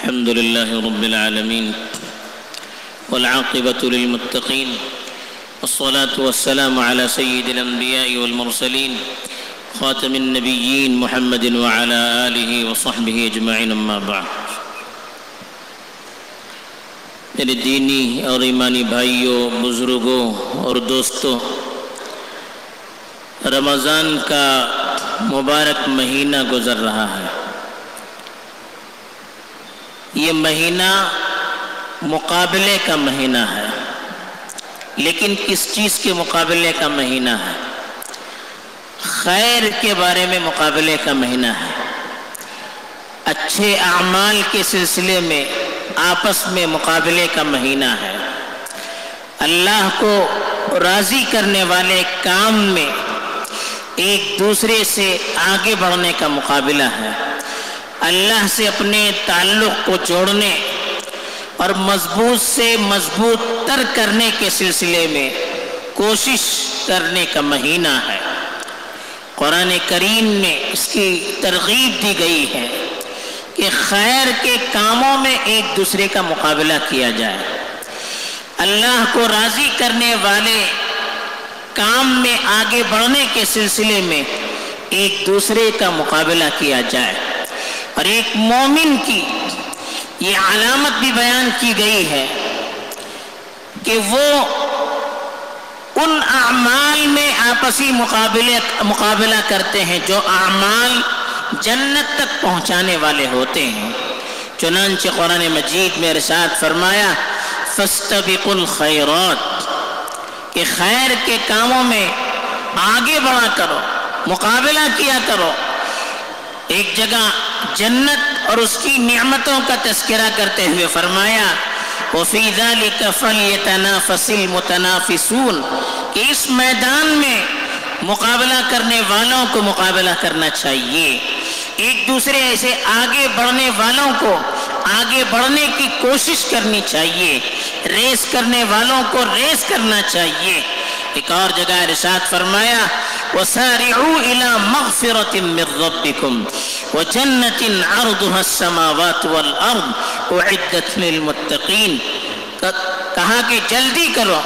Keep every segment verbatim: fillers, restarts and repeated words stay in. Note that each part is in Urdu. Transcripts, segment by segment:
الحمد لله رب العالمين والعاقبة للمتقين والصلاة والسلام على سيد الأنبياء والمرسلين خاتم النبيين محمد وعلى آله وصحبه أجمعين أما بعد. میرے دینی اور ایمانی بھائیوں، بزرگوں اور دوستوں، رمضان کا مبارک مہینہ گزر رہا ہے. یہ مہینہ مقابلے کا مہینہ ہے، لیکن کس چیز کے مقابلے کا مہینہ ہے؟ خیر کے بارے میں مقابلے کا مہینہ ہے. اچھے اعمال کے سلسلے میں آپس میں مقابلے کا مہینہ ہے. اللہ کو راضی کرنے والے کام میں ایک دوسرے سے آگے بڑھنے کا مقابلہ ہے. اللہ سے اپنے تعلق کو جوڑنے اور مضبوط سے مضبوط تر کرنے کے سلسلے میں کوشش کرنے کا مہینہ ہے. قرآن کریم میں اس کی ترغیب دی گئی ہے کہ خیر کے کاموں میں ایک دوسرے کا مقابلہ کیا جائے. اللہ کو راضی کرنے والے کام میں آگے بڑھنے کے سلسلے میں ایک دوسرے کا مقابلہ کیا جائے. اور ایک مومن کی یہ علامت بھی بیان کی گئی ہے کہ وہ ان اعمال میں آپسی مقابلے مقابلہ کرتے ہیں جو اعمال جنت تک پہنچانے والے ہوتے ہیں. چنانچہ قرآن مجید میں ارشاد فرمایا فاستبقوا الخیرات، کہ خیر کے کاموں میں آگے بڑھا کرو، مقابلہ کیا کرو. ایک جگہ جنت اور اس کی نعمتوں کا تذکرہ کرتے ہوئے فرمایا وَفِي ذَلِكَ فَلْيَتَنَافَسِ الْمُتَنَافِسُونَ، کہ اس میدان میں مقابلہ کرنے والوں کو مقابلہ کرنا چاہیے. ایک دوسرے ایسے آگے بڑھنے والوں کو آگے بڑھنے کی کوشش کرنی چاہیے. ریس کرنے والوں کو ریس کرنا چاہیے. ایک اور جگہ ارشاد فرمایا وَسَارِعُوا إِلَى مَغْفِرَةٍ مِّن رَّبِّكُمْ وَجَنَّةٍ عَرْضُهَا السَّمَاوَاتُ وَالْأَرْضُ أُعِدَّتْ لِلْمُتَّقِينَ، کہا کہ جلدی کرو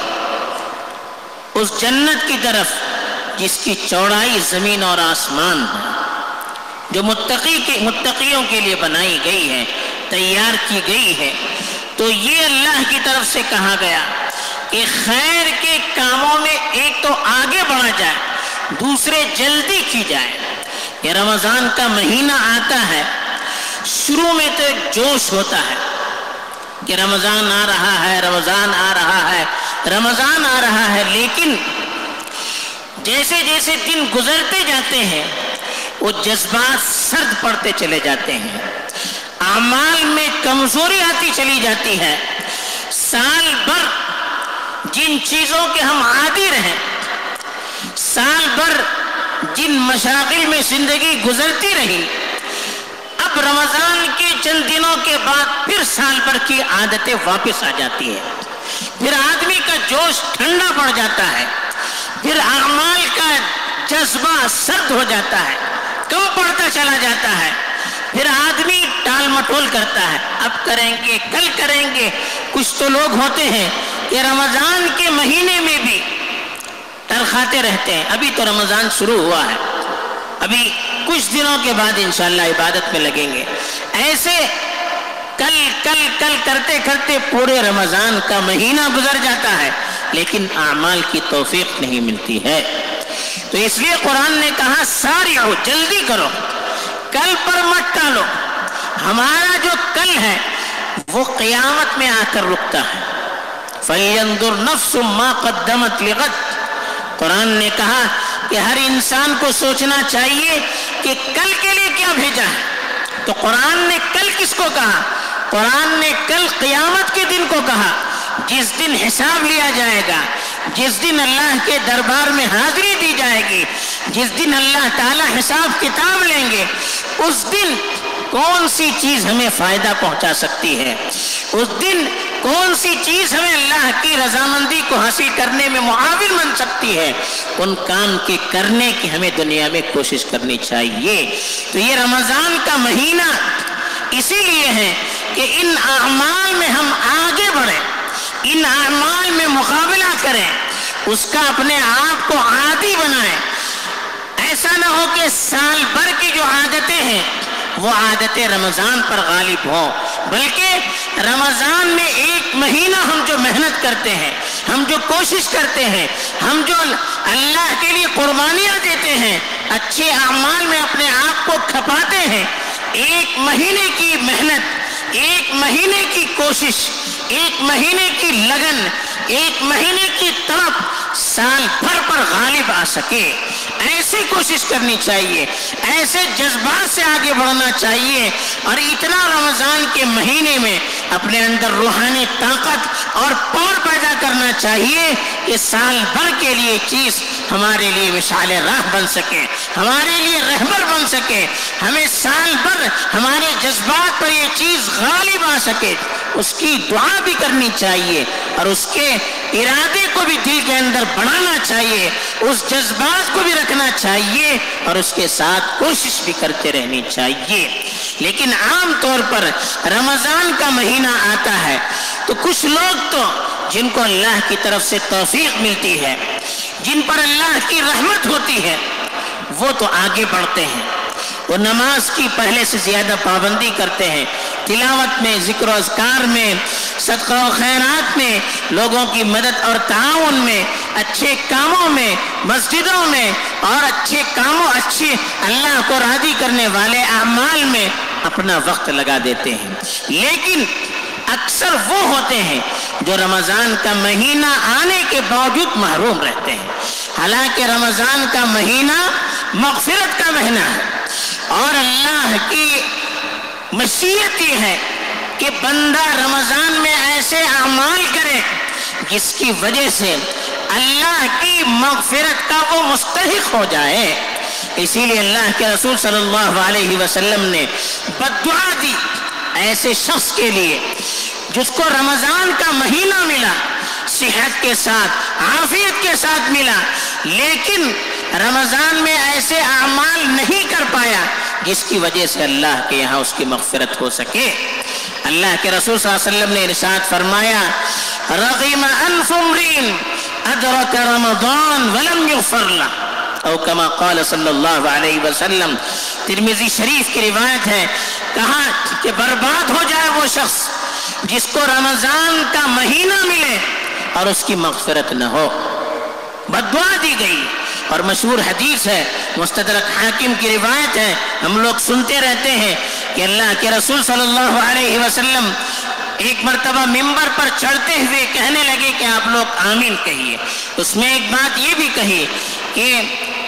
اس جنت کی طرف جس کی چوڑائی زمین اور آسمان ہے، جو متقی کے متقیوں کے لیے بنائی گئی ہے، تیار کی گئی ہے. تو یہ اللہ کی طرف سے کہا گیا کہ خیر کے کاموں میں ایک تو آگے بڑھا جائے، دوسرے جلدی کی جائے. یہ رمضان کا مہینہ آتا ہے، شروع میں تو ایک جوش ہوتا ہے کہ رمضان آ رہا ہے، رمضان آ رہا ہے، رمضان آ رہا ہے. لیکن جیسے جیسے دن گزرتے جاتے ہیں وہ جذبات سرد پڑتے چلے جاتے ہیں، اعمال میں کمزوری آتی چلی جاتی ہے. سال بھر جن چیزوں کے ہم عادی رہیں، سال بھر جن مشاغل میں زندگی گزرتی رہی، اب رمضان کے چند دنوں کے بعد پھر سال بھر کی عادتیں واپس آ جاتی ہیں. پھر آدمی کا جوش ٹھنڈا پڑ جاتا ہے، پھر اعمال کا جذبہ سرد ہو جاتا ہے، کم پڑتا چلا جاتا ہے. پھر آدمی ٹال مٹول کرتا ہے، اب کریں گے، کل کریں گے. کچھ تو لوگ ہوتے ہیں کہ رمضان کے مہینے میں بھی ترخاتے رہتے ہیں. ابھی تو رمضان شروع ہوا ہے، ابھی کچھ دنوں کے بعد انشاءاللہ عبادت میں لگیں گے. ایسے کل کل کل کرتے کرتے پورے رمضان کا مہینہ گزر جاتا ہے، لیکن اعمال کی توفیق نہیں ملتی ہے. تو اس لیے قرآن نے کہا سارعو، جلدی کرو، کل پر مت ٹالو. ہمارا جو کل ہے وہ قیامت میں آ کر رکتا ہے. فَلْيَنْظُرْ نَفْسٌ مَا قَدَّمَتْ لِغَدٍ، قرآن نے کہا کہ ہر انسان کو سوچنا چاہیے کہ کل کے لیے کیا بھیجا ہے. تو قرآن نے کل کس کو کہا؟ قرآن نے کل قیامت کے دن کو کہا، جس دن حساب لیا جائے گا، جس دن اللہ کے دربار میں حاضری دی جائے گی، جس دن اللہ تعالی حساب کتاب لیں گے. اس دن کون سی چیز ہمیں فائدہ پہنچا سکتی ہے؟ اس دن کون سی چیز ہمیں اللہ کی رضامندی کو حاصل کرنے میں معاون بن سکتی ہے؟ ان کام کے کرنے کی ہمیں دنیا میں کوشش کرنی چاہیے. تو یہ رمضان کا مہینہ اسی لیے ہے کہ ان اعمال میں ہم آگے بڑھیں، ان اعمال میں مقابلہ کریں، اس کا اپنے آپ کو عادی بنائیں۔ ایسا نہ ہو کہ سال بھر کی جو عادتیں ہیں وہ عادتیں رمضان پر غالب ہوں، بلکہ رمضان میں ایک مہینہ ہم جو محنت کرتے ہیں، ہم جو کوشش کرتے ہیں، ہم جو اللہ کے لیے قربانیاں دیتے ہیں، اچھے اعمال میں اپنے آپ کو کھپاتے ہیں، ایک مہینے کی محنت، ایک مہینے کی کوشش، ایک مہینے کی لگن، ایک مہینے کی طلب سال بھر پر غالب آ سکے، ایسی کوشش کرنی چاہیے، ایسے جذبات سے آگے بڑھنا چاہیے، اور اتنا رمضان کے مہینے میں اپنے اندر روحانی طاقت اور پاور پیدا کرنا چاہیے کہ سال بھر کے لیے چیز ہمارے لیے مشعل راہ بن سکے، ہمارے لیے رہبر بن سکے، ہمیں سال بھر ہمارے جذبات پر یہ چیز غالب آ سکے، اس کی دعا بھی کرنی چاہیے، اور اس کے ارادے کو بھی دل کے اندر بڑھانا چاہیے، اس جذبات کو بھی رکھنا چاہیے، اور اس کے ساتھ کوشش بھی کرتے رہنی چاہیے۔ لیکن عام طور پر رمضان کا مہینہ آتا ہے تو کچھ لوگ تو جن کو اللہ کی طرف سے توفیق ملتی ہے، جن پر اللہ کی رحمت ہوتی ہے، وہ تو آگے بڑھتے ہیں، وہ نماز کی پہلے سے زیادہ پابندی کرتے ہیں، تلاوت میں، ذکر و اذکار میں، صدقہ و خیرات میں، لوگوں کی مدد اور تعاون میں، اچھے کاموں میں، مسجدوں میں، اور اچھے کاموں، اچھے اللہ کو راضی کرنے والے اعمال میں اپنا وقت لگا دیتے ہیں۔ لیکن اکثر وہ ہوتے ہیں جو رمضان کا مہینہ آنے کے باوجود محروم رہتے ہیں، حالانکہ رمضان کا مہینہ مغفرت کا مہینہ ہے، اور اللہ کی مشیت یہ ہے کہ بندہ رمضان میں ایسے اعمال کرے جس کی وجہ سے اللہ کی مغفرت کا وہ مستحق ہو جائے۔ اسی لیے اللہ کے رسول صلی اللہ علیہ وسلم نے بد دعا دی ایسے شخص کے لیے جس کو رمضان کا مہینہ ملا، صحت کے ساتھ، عافیت کے ساتھ ملا، لیکن رمضان میں ایسے اعمال نہیں کر پایا جس کی وجہ سے اللہ کے یہاں اس کی مغفرت ہو سکے۔ اللہ کے رسول صلی اللہ علیہ وسلم نے ارشاد فرمایا، رغم انف امرئ ادرک رمضان ولم یغفر لہ، او کما قال صلی اللہ علیہ وسلم۔ ترمذی شریف کی روایت ہے، کہا کہ برباد ہو جائے وہ شخص جس کو رمضان کا مہینہ ملے اور اس کی مغفرت نہ ہو۔ بد دعا دی گئی، اور مشہور حدیث ہے، مستدرک حاکم کی روایت ہے، ہم لوگ سنتے رہتے ہیں کہ اللہ کے رسول صلی اللہ علیہ وسلم ایک مرتبہ ممبر پر چڑھتے ہوئے کہنے لگے کہ آپ لوگ آمین کہیے۔ اس میں ایک بات یہ بھی کہی کہ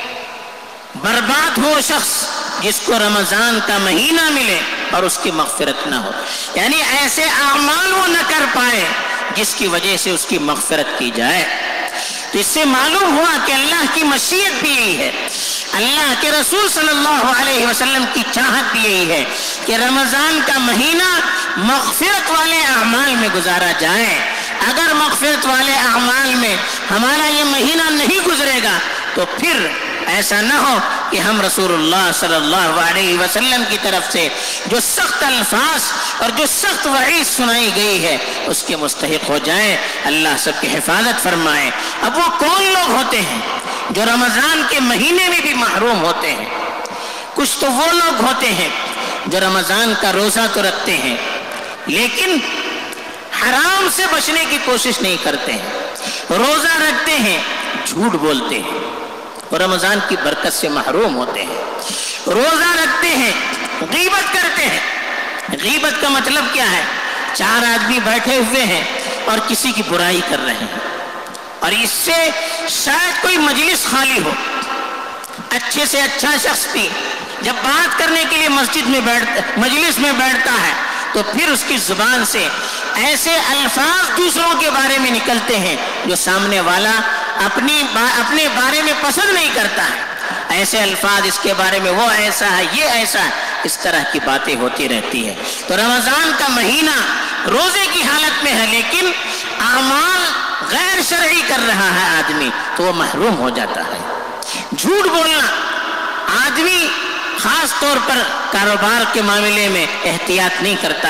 برباد ہو شخص جس کو رمضان کا مہینہ ملے اور اس کی مغفرت نہ ہو، یعنی ایسے اعمال وہ نہ کر پائے جس کی وجہ سے اس کی مغفرت کی جائے۔ تو اس سے معلوم ہوا کہ اللہ کی مشیت بھی یہی ہے، اللہ کے رسول صلی اللہ علیہ وسلم کی چاہت بھی یہی ہے کہ رمضان کا مہینہ مغفرت والے اعمال میں گزارا جائے۔ اگر مغفرت والے اعمال میں ہمارا یہ مہینہ نہیں گزرے گا تو پھر ایسا نہ ہو کہ ہم رسول اللہ صلی اللہ علیہ وسلم کی طرف سے جو سخت الفاظ اور جو سخت وعید سنائی گئی ہے اس کے مستحق ہو جائیں۔ اللہ سب کی حفاظت فرمائے۔ اب وہ کون لوگ ہوتے ہیں جو رمضان کے مہینے میں بھی محروم ہوتے ہیں؟ کچھ تو وہ لوگ ہوتے ہیں جو رمضان کا روزہ تو رکھتے ہیں لیکن حرام سے بچنے کی کوشش نہیں کرتے ہیں، روزہ رکھتے ہیں، جھوٹ بولتے ہیں، اور رمضان کی برکت سے محروم ہوتے ہیں۔ روزہ رکھتے ہیں، غیبت کرتے ہیں۔ غیبت کا مطلب کیا ہے؟ چار آدمی بیٹھے ہوئے ہیں اور کسی کی برائی کر رہے ہیں، اور اس سے شاید کوئی مجلس خالی ہو، اچھے سے اچھا شخص بھی جب بات کرنے کے لیے مسجد میں بیٹھتا مجلس میں بیٹھتا ہے تو پھر اس کی زبان سے ایسے الفاظ دوسروں کے بارے میں نکلتے ہیں جو سامنے والا اپنی با اپنے بارے میں پسند نہیں کرتا ہے۔ ایسے الفاظ، اس کے بارے میں وہ ایسا ہے، یہ ایسا ہے، اس طرح کی باتیں ہوتی رہتی ہے۔ تو رمضان کا مہینہ روزے کی حالت میں ہے لیکن اعمال غیر شرعی کر رہا ہے آدمی تو وہ محروم ہو جاتا ہے۔ جھوٹ بولنا، آدمی خاص طور پر کاروبار کے معاملے میں احتیاط نہیں کرتا ہے،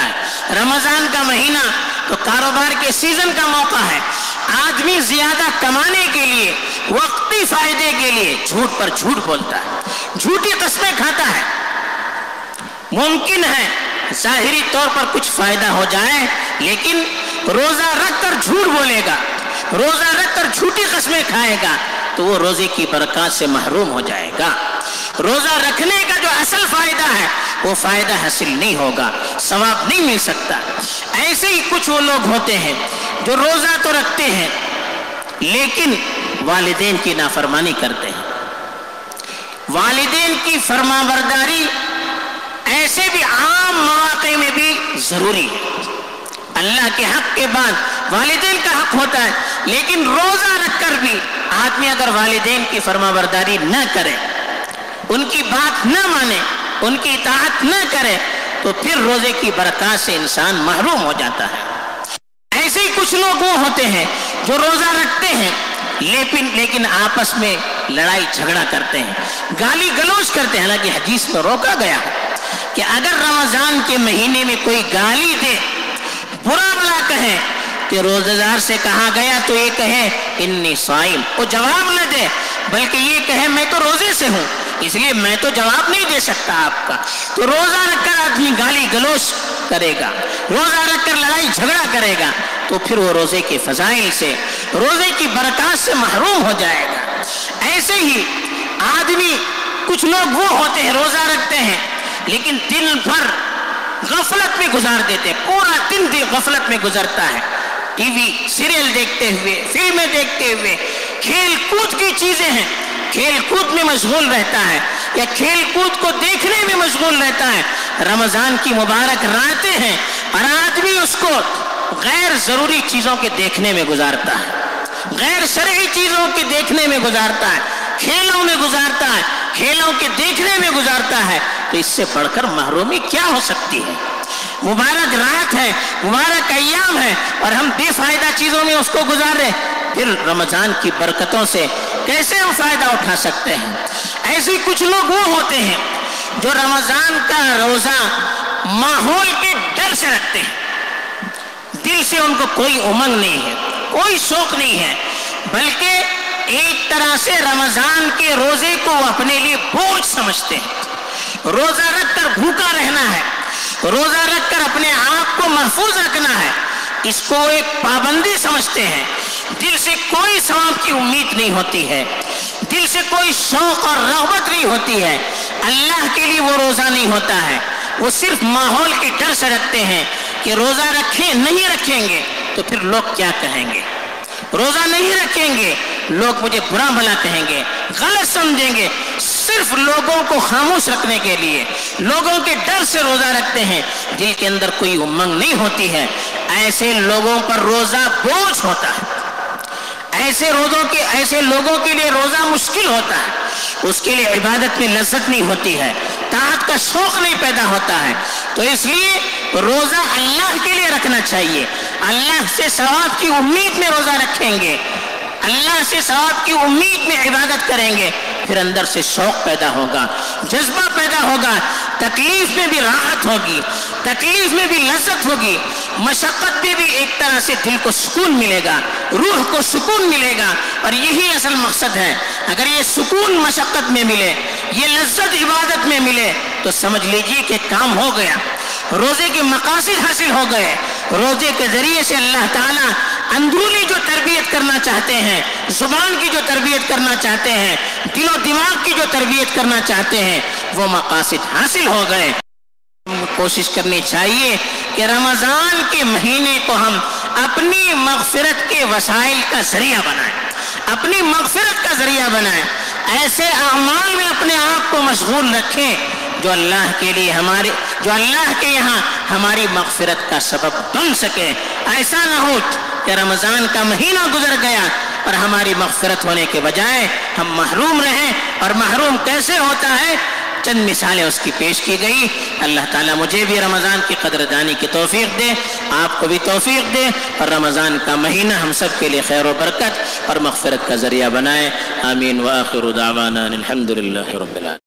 رمضان کا مہینہ تو کاروبار کے سیزن کا موقع ہے. آدمی زیادہ کمانے کے لیے، وقتی فائدے کے لیے جھوٹ پر جھوٹ بولتا ہے، جھوٹی قسمیں کھاتا ہے. ممکن ہے ظاہری طور پر کچھ فائدہ ہو جائے، لیکن روزہ رکھ کر جھوٹ بولے گا، روزہ رکھ کر جھوٹی قسمیں کھائے گا تو وہ روزے کی برکات سے محروم ہو جائے گا. روزہ رکھنے کا جو اصل فائدہ ہے وہ فائدہ حاصل نہیں ہوگا، ثواب نہیں مل سکتا. ایسے ہی کچھ وہ لوگ ہوتے ہیں جو روزہ تو رکھتے ہیں لیکن والدین کی نافرمانی کرتے ہیں. والدین کی فرما برداری ایسے بھی عام مواقع میں بھی ضروری ہے. اللہ کے حق کے بعد والدین کا حق ہوتا ہے، لیکن روزہ رکھ کر بھی آدمی اگر والدین کی فرما برداری نہ کرے، ان کی بات نہ مانے، ان کی اطاعت نہ کرے تو پھر روزے کی برکات سے انسان محروم ہو جاتا ہے. ایسے ہی کچھ لوگ وہ ہوتے ہیں جو روزہ رکھتے ہیں لیکن لیکن آپس میں لڑائی جھگڑا کرتے ہیں، گالی گلوچ کرتے ہیں. حالانکہ حدیث میں روکا گیا ہے کہ اگر رمضان کے مہینے میں کوئی گالی دے، برا بلا کہے، کہ روزہ دار سے کہا گیا تو یہ کہے انی صائم، وہ جواب نہ دے بلکہ یہ کہے میں تو روزے سے ہوں اس لیے میں تو جواب نہیں دے سکتا آپ کا. تو روزہ رکھ کر آدمی گالی گلوچ کرے گا، روزہ رکھ کر لڑائی جھگڑا کرے گا تو پھر وہ روزے کے فضائل سے، روزے کی برکات سے محروم ہو جائے گا. ایسے ہی آدمی کچھ لوگ وہ ہوتے ہیں روزہ رکھتے ہیں لیکن دن بھر غفلت میں گزار دیتے، پورا دن بھی غفلت میں گزرتا ہے. ٹی وی سیریل دیکھتے ہوئے، فلمیں دیکھتے ہوئے، کھیل کود کی چیزیں ہیں، کھیل کود میں مشغول رہتا ہے یا کھیل کود کو دیکھنے میں مشغول رہتا ہے. رمضان کی مبارک راتیں ہیں اور آدمی اس کو غیر ضروری چیزوں کے دیکھنے میں گزارتا ہے، غیر شرعی چیزوں کے دیکھنے میں گزارتا ہے، کھیلوں میں گزارتا ہے، کھیلوں کے دیکھنے میں گزارتا ہے. تو اس سے بڑھ کر محرومی کیا ہو سکتی ہے؟ مبارک رات ہے، مبارک ایام ہے اور ہم بے فائدہ چیزوں میں اس کو گزار رہے، پھر رمضان کی برکتوں سے کیسے ہم فائدہ اٹھا سکتے ہیں؟ ایسے کچھ لوگ وہ ہوتے ہیں جو رمضان کا روزہ ماحول کے ڈر سے رکھتے ہیں، دل سے ان کو کوئی امنگ نہیں ہے، کوئی شوق نہیں ہے، بلکہ ایک طرح سے رمضان کے روزے کو اپنے لیے بوجھ سمجھتے ہیں. روزہ رکھ کر بھوکا رہنا ہے، روزہ رکھ کر اپنے آپ کو محفوظ رکھنا ہے، اس کو ایک پابندی سمجھتے ہیں. دل سے کوئی ثواب کی امید نہیں ہوتی ہے، دل سے کوئی شوق اور رغبت نہیں ہوتی ہے. اللہ کے لیے وہ روزہ نہیں ہوتا ہے، وہ صرف ماحول کے ڈر سے رکھتے ہیں کہ روزہ رکھیں نہیں رکھیں گے تو پھر لوگ کیا کہیں گے، روزہ نہیں رکھیں گے لوگ مجھے برا بھلا کہیں گے، غلط سمجھیں گے. صرف لوگوں کو خاموش رکھنے کے لیے، لوگوں کے ڈر سے روزہ رکھتے ہیں، دل کے اندر کوئی امنگ نہیں ہوتی ہے. ایسے لوگوں پر روزہ بوجھ ہوتا ہے، ایسے روزوں کے ایسے لوگوں کے لیے روزہ مشکل ہوتا ہے، اس کے لیے عبادت میں لذت نہیں ہوتی ہے، طاعت کا شوق نہیں پیدا ہوتا ہے. تو اس لیے روزہ اللہ کے لیے رکھنا چاہیے. اللہ سے ثواب کی امید میں روزہ رکھیں گے، اللہ سے ثواب کی امید میں عبادت کریں گے، پھر اندر سے شوق پیدا ہوگا، جذبہ پیدا ہوگا، تکلیف میں بھی راحت ہوگی، تکلیف میں بھی لذت ہوگی، مشقت میں بھی ایک طرح سے دل کو سکون ملے گا، روح کو سکون ملے گا. اور یہی اصل مقصد ہے. اگر یہ سکون مشقت میں ملے، یہ لذت عبادت میں ملے تو سمجھ لیجیے کہ کام ہو گیا، روزے کے مقاصد حاصل ہو گئے. روزے کے ذریعے سے اللہ تعالیٰ اندرونی جو تربیت کرنا چاہتے ہیں، زبان کی جو تربیت کرنا چاہتے ہیں، دل و دماغ کی جو تربیت کرنا چاہتے ہیں، وہ مقاصد حاصل ہو گئے. کوشش کرنی چاہیے کہ رمضان کے مہینے کو ہم اپنی مغفرت کے وسائل کا ذریعہ بنائیں، اپنی مغفرت کا ذریعہ بنائیں. ایسے اعمال میں اپنے آپ کو مشغول رکھیں جو اللہ کے لیے ہمارے جو اللہ کے یہاں ہماری مغفرت کا سبب بن سکے. ایسا نہ ہو کہ رمضان کا مہینہ گزر گیا اور ہماری مغفرت ہونے کے بجائے ہم محروم رہیں. اور محروم کیسے ہوتا ہے؟ چند مثالیں اس کی پیش کی گئی. اللہ تعالیٰ مجھے بھی رمضان کی قدردانی کی توفیق دے، آپ کو بھی توفیق دے، اور رمضان کا مہینہ ہم سب کے لیے خیر و برکت اور مغفرت کا ذریعہ بنائے. آمین. وآخر دعوانا الحمد للہ رب العالمین.